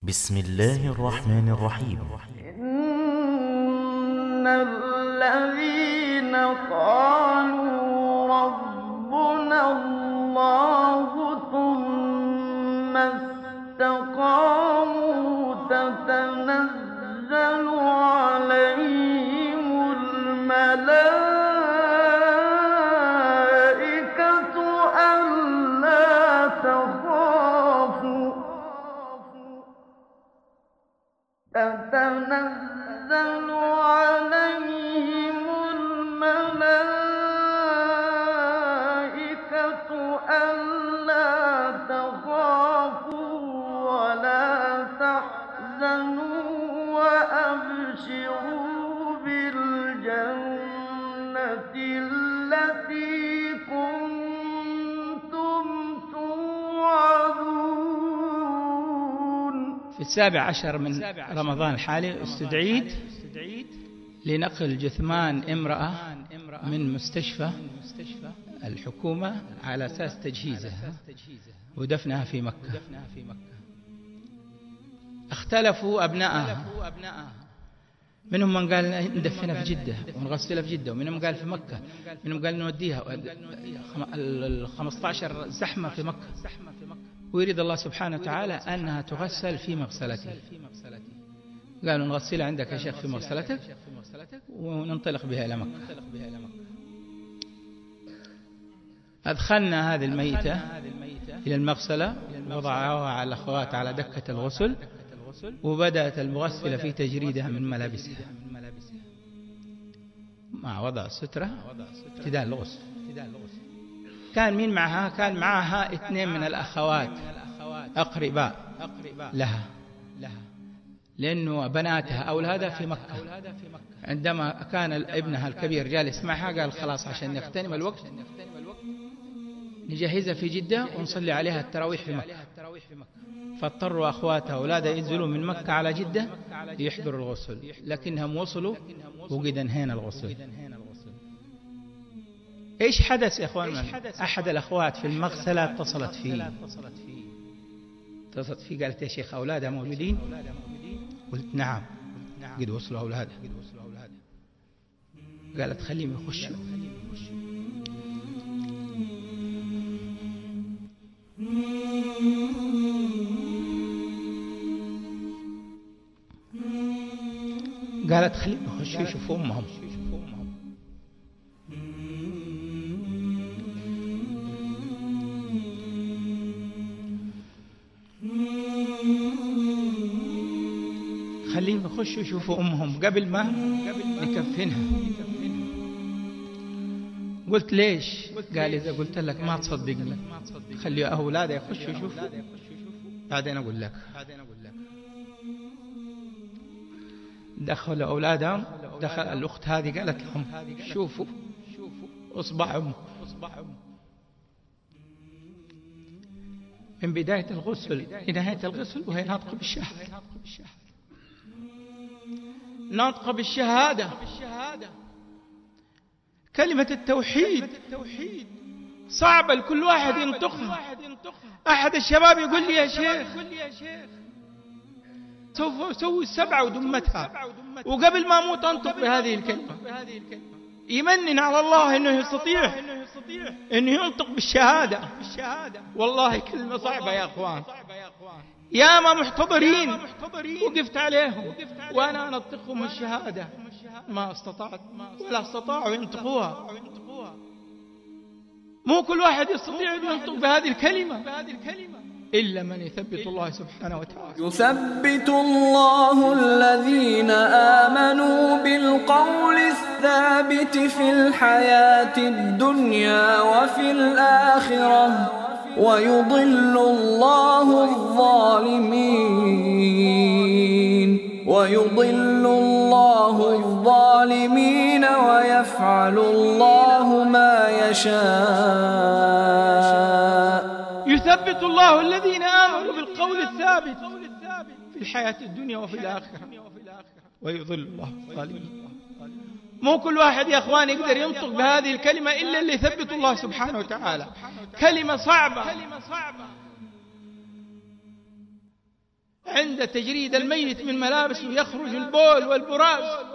بسم الله الرحمن الرحيم. إن الذين قالوا ربنا الله ثم استقاموا تتنزل عليهم الملائكة ألا تخافوا تتنزل عليهم الملائكة ألا تخافوا ولا تحزنوا وأبشروا بالجنة التي كنتم توعدون. في 17 من رمضان الحالي استدعيت لنقل جثمان امرأة من مستشفى الحكومة على أساس تجهيزها ودفنها في مكة. اختلفوا أبنائها، منهم من قال ندفنها في جدة ونغسلها في جدة، ومنهم قال في مكة، منهم قال نوديها 15 زحمة في مكة، ويريد الله سبحانه وتعالى أنها تغسل في مغسلته. قالوا نغسلها عندك يا شيخ في مغسلتك وننطلق بها إلى مكة. أدخلنا هذه الميتة إلى المغسلة، وضعوها على الأخوات على دكة الغسل، وبدأت المغسلة في تجريدها من ملابسها مع وضع السترة ابتداء الغسل. كان مين معها؟ كان معها 2 من الأخوات أقرباء لها، لأنه بناتها أولادها في مكة. عندما كان ابنها الكبير جالس معها قال خلاص عشان نغتنم الوقت نجهزها في جدة ونصلي عليها التراويح في مكة. فاضطروا أخواتها أولادها ينزلوا من مكة على جدة ليحضروا الغسل، لكنهم وصلوا وقد انهينا الغسل. إيش حدث يا أخوان؟ أحد الأخوات في المغسلة اتصلت فيه قالت يا شيخ أولادها موجودين؟ قلت نعم قد وصلوا أولادها. قالت خليهم يخشوا. قالت خليهم يخشوا يشوفوا أمهم. خليهم يخشوا يشوفوا أمهم قبل ما نكفنها. قلت ليش؟ قال إذا قلت لك ما تصدقني خلي أولادها يخشوا يشوفوا بعدين أقول لك. دخلوا أولادهم، دخل الأخت هذه قالت لهم شوفوا أصبع أمه. من بداية الغسل لنهاية الغسل وهي ناطقة بالشهادة، ناطقة بالشهادة، كلمة التوحيد صعبة لكل واحد ينطقها. أحد الشباب يقول لي يا شيخ سوف أسوي 7 ودمتها، وقبل ما أموت أنطق بهذه الكلمة. يمنن على الله أنه يستطيع أنه ينطق بالشهادة. والله كلمة صعبة يا أخوان، ياما محتضرين وقفت عليهم وأنا أنطقهم الشهادة ما استطعت ولا استطاعوا ينطقوها. مو كل واحد يستطيع أن ينطق بهذه الكلمة إلا من يثبت الله سبحانه وتعالى. يثبت الله الذين آمنوا بالقول الثابت في الحياة الدنيا وفي الآخرة ويضل الله الظالمين ويفعل الله ما يشاء. يثبت الله الذين آمنوا بالقول الثابت في الحياة الدنيا وفي الآخرة ويضل الله الظالمين. مو كل واحد يا أخوان يقدر ينطق بهذه الكلمة إلا اللي يثبت الله سبحانه وتعالى. كلمة صعبة. عند تجريد الميت من ملابسه يخرج البول والبراز.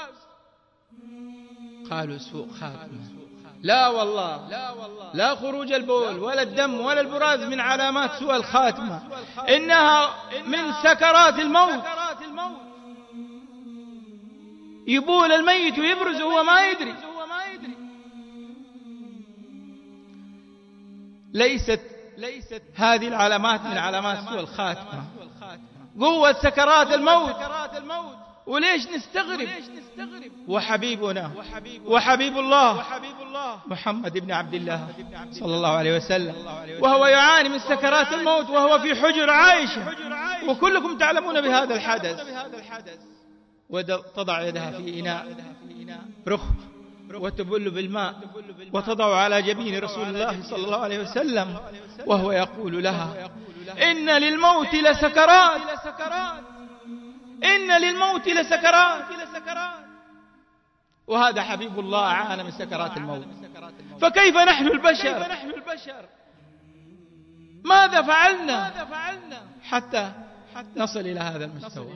قالوا سوء خاتمة. لا والله، لا خروج البول ولا الدم ولا البراز من علامات سوء الخاتمة، إنها من سكرات الموت. يبول الميت ويبرز وهو ما يدري. ليست هذه العلامات من علامات سوء الخاتمة، قوة سكرات الموت. وليش نستغرب؟ وحبيبنا وحبيب الله محمد بن عبد الله صلى الله عليه وسلم وهو يعاني من سكرات الموت وهو في حجر عائشة، وكلكم تعلمون بهذا الحدث، وتضع يدها في إناء رخ وتبل بالماء وتضع على جبين رسول الله صلى الله عليه وسلم، وهو يقول لها: إن للموت لسكرات، إن للموت لسكرات. وهذا حبيب الله عانى من سكرات الموت، فكيف نحن البشر؟ ماذا فعلنا حتى نصل إلى هذا المستوى؟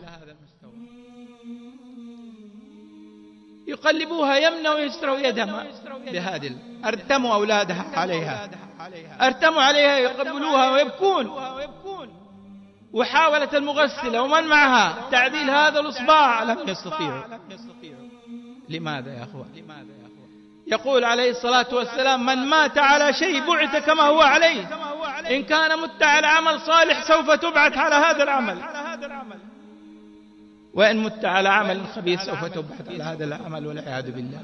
يقلبوها يمنى ويسروا يدها بهذه، أرتموا أولادها عليها، أرتموا عليها يقبلوها ويبكون. وحاولت المغسلة ومن معها تعديل هذا الإصبع، لم يستطيعوا. لماذا يا أخوان؟ يقول عليه الصلاة والسلام: من مات على شيء بعث كما هو عليه. إن كان مت على عمل صالح سوف تبعث على هذا العمل، وإن مت على عمل خبيث سوف تبعث على هذا العمل، والعياذ بالله.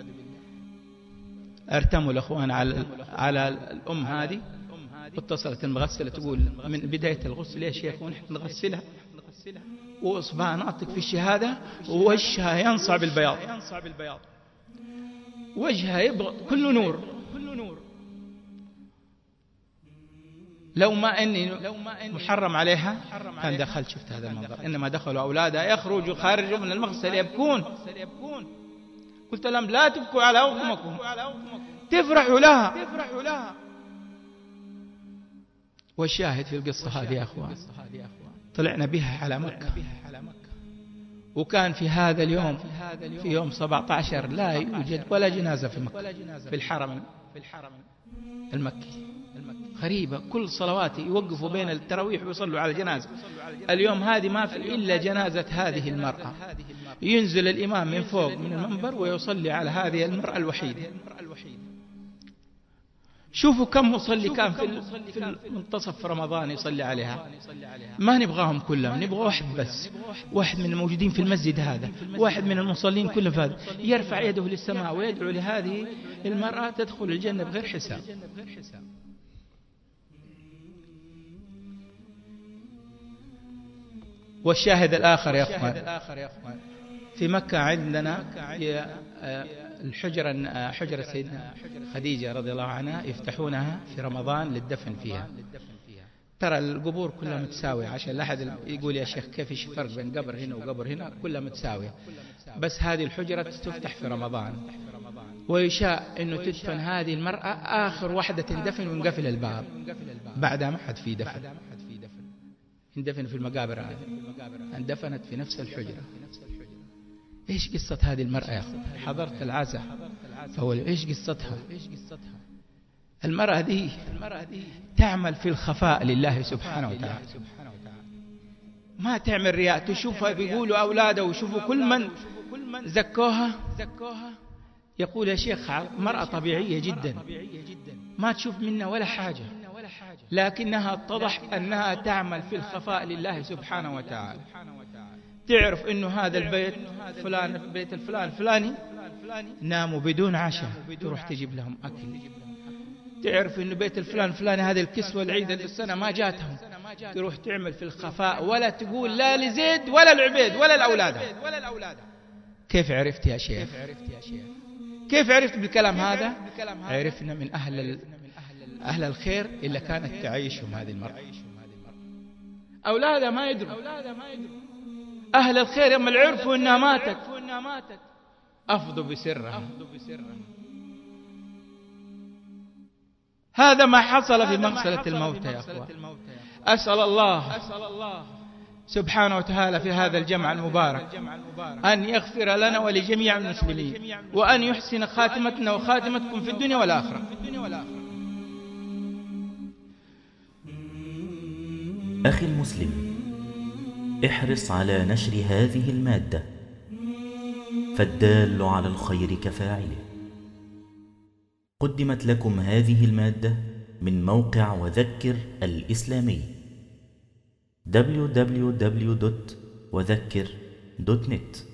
ارتموا الأخوان على الأم هذه، واتصلت المغسلة تقول من بداية الغسل: يا شيخ ونحن نغسلها وإصبعها ناطق في الشهادة ووجهها ينصع بالبياض، وجهها يبغى كله نور. لو ما أني محرم عليها كان دخلت شفت هذا المنظر، إنما دخلوا أولادها يخرجوا خارجوا من المغسل يبكون. قلت لهم: لا تبكوا على أمكم، تفرحوا لها. والشاهد في القصة هذه يا أخوان، طلعنا بها على مكة، وكان في هذا اليوم، في يوم 17 لا يوجد ولا جنازة في مكة، في الحرم المكي. غريبة، كل صلوات يوقفوا بين التراويح ويصلوا على الجنازة. اليوم هذه ما في إلا جنازة هذه المرأة، ينزل الإمام من فوق من المنبر ويصلي على هذه المرأة الوحيدة. شوفوا كم مصلي كان في منتصف رمضان يصلي عليها. ما نبغاهم كلهم، نبغى واحد بس، واحد من الموجودين في المسجد هذا، واحد من المصلين كلهم هذا يرفع يده للسماء ويدعو لهذه المرأة تدخل الجنة بغير حساب. والشاهد الآخر يا أخوان، في مكة عندنا حجرة سيدنا خديجة رضي الله عنها يفتحونها في رمضان للدفن فيها. ترى القبور كلها متساوية، عشان لا أحد يقول يا شيخ كيف ايش فرق بين قبر هنا وقبر هنا، كلها متساوية. بس هذه الحجرة تفتح في رمضان، ويشاء أنه تدفن هذه المرأة آخر واحدة تندفن ونقفل الباب، بعدها ما حد في دفن، اندفن في المقابر هذه، اندفنت في نفس الحجرة. ايش قصة هذه المرأة يا أخي؟ حضرت العزاء فهو ايش قصتها؟ المرأة دي تعمل في الخفاء لله سبحانه وتعالى، ما تعمل رياء. تشوفها بيقولوا أولاده وشوفوا كل من زكوها يقول يا شيخ مرأة طبيعية جدا، ما تشوف منها ولا حاجة، لكنها اتضح أنها تعمل في الخفاء لله سبحانه وتعالى. تعرف أنه هذا البيت فلان، بيت الفلان الفلاني ناموا بدون عشاء، تروح تجيب لهم أكل. تعرف أنه بيت الفلان الفلاني هذه الكسوة العيد السنة ما جاتهم، تروح تعمل في الخفاء، ولا تقول لا لزيد ولا العبيد ولا الأولاد. كيف عرفت يا شيخ؟ كيف عرفت بالكلام هذا؟ عرفنا من أهل الخير إلا كانت تعيشهم هذه المرأة. أولادها ما يدروا، أهل الخير يوم عرفوا أنها ماتت أفضوا بسرها. هذا ما حصل في مغسلة الموتى يا أخوان. أسأل الله سبحانه وتعالى في هذا الجمع المبارك أن يغفر لنا ولجميع المسلمين، وأن يحسن خاتمتنا وخاتمتكم في الدنيا والآخرة. أخي المسلم، احرص على نشر هذه المادة، فالدال على الخير كفاعله. قدمت لكم هذه المادة من موقع وذكر الإسلامي www.وذكر.net.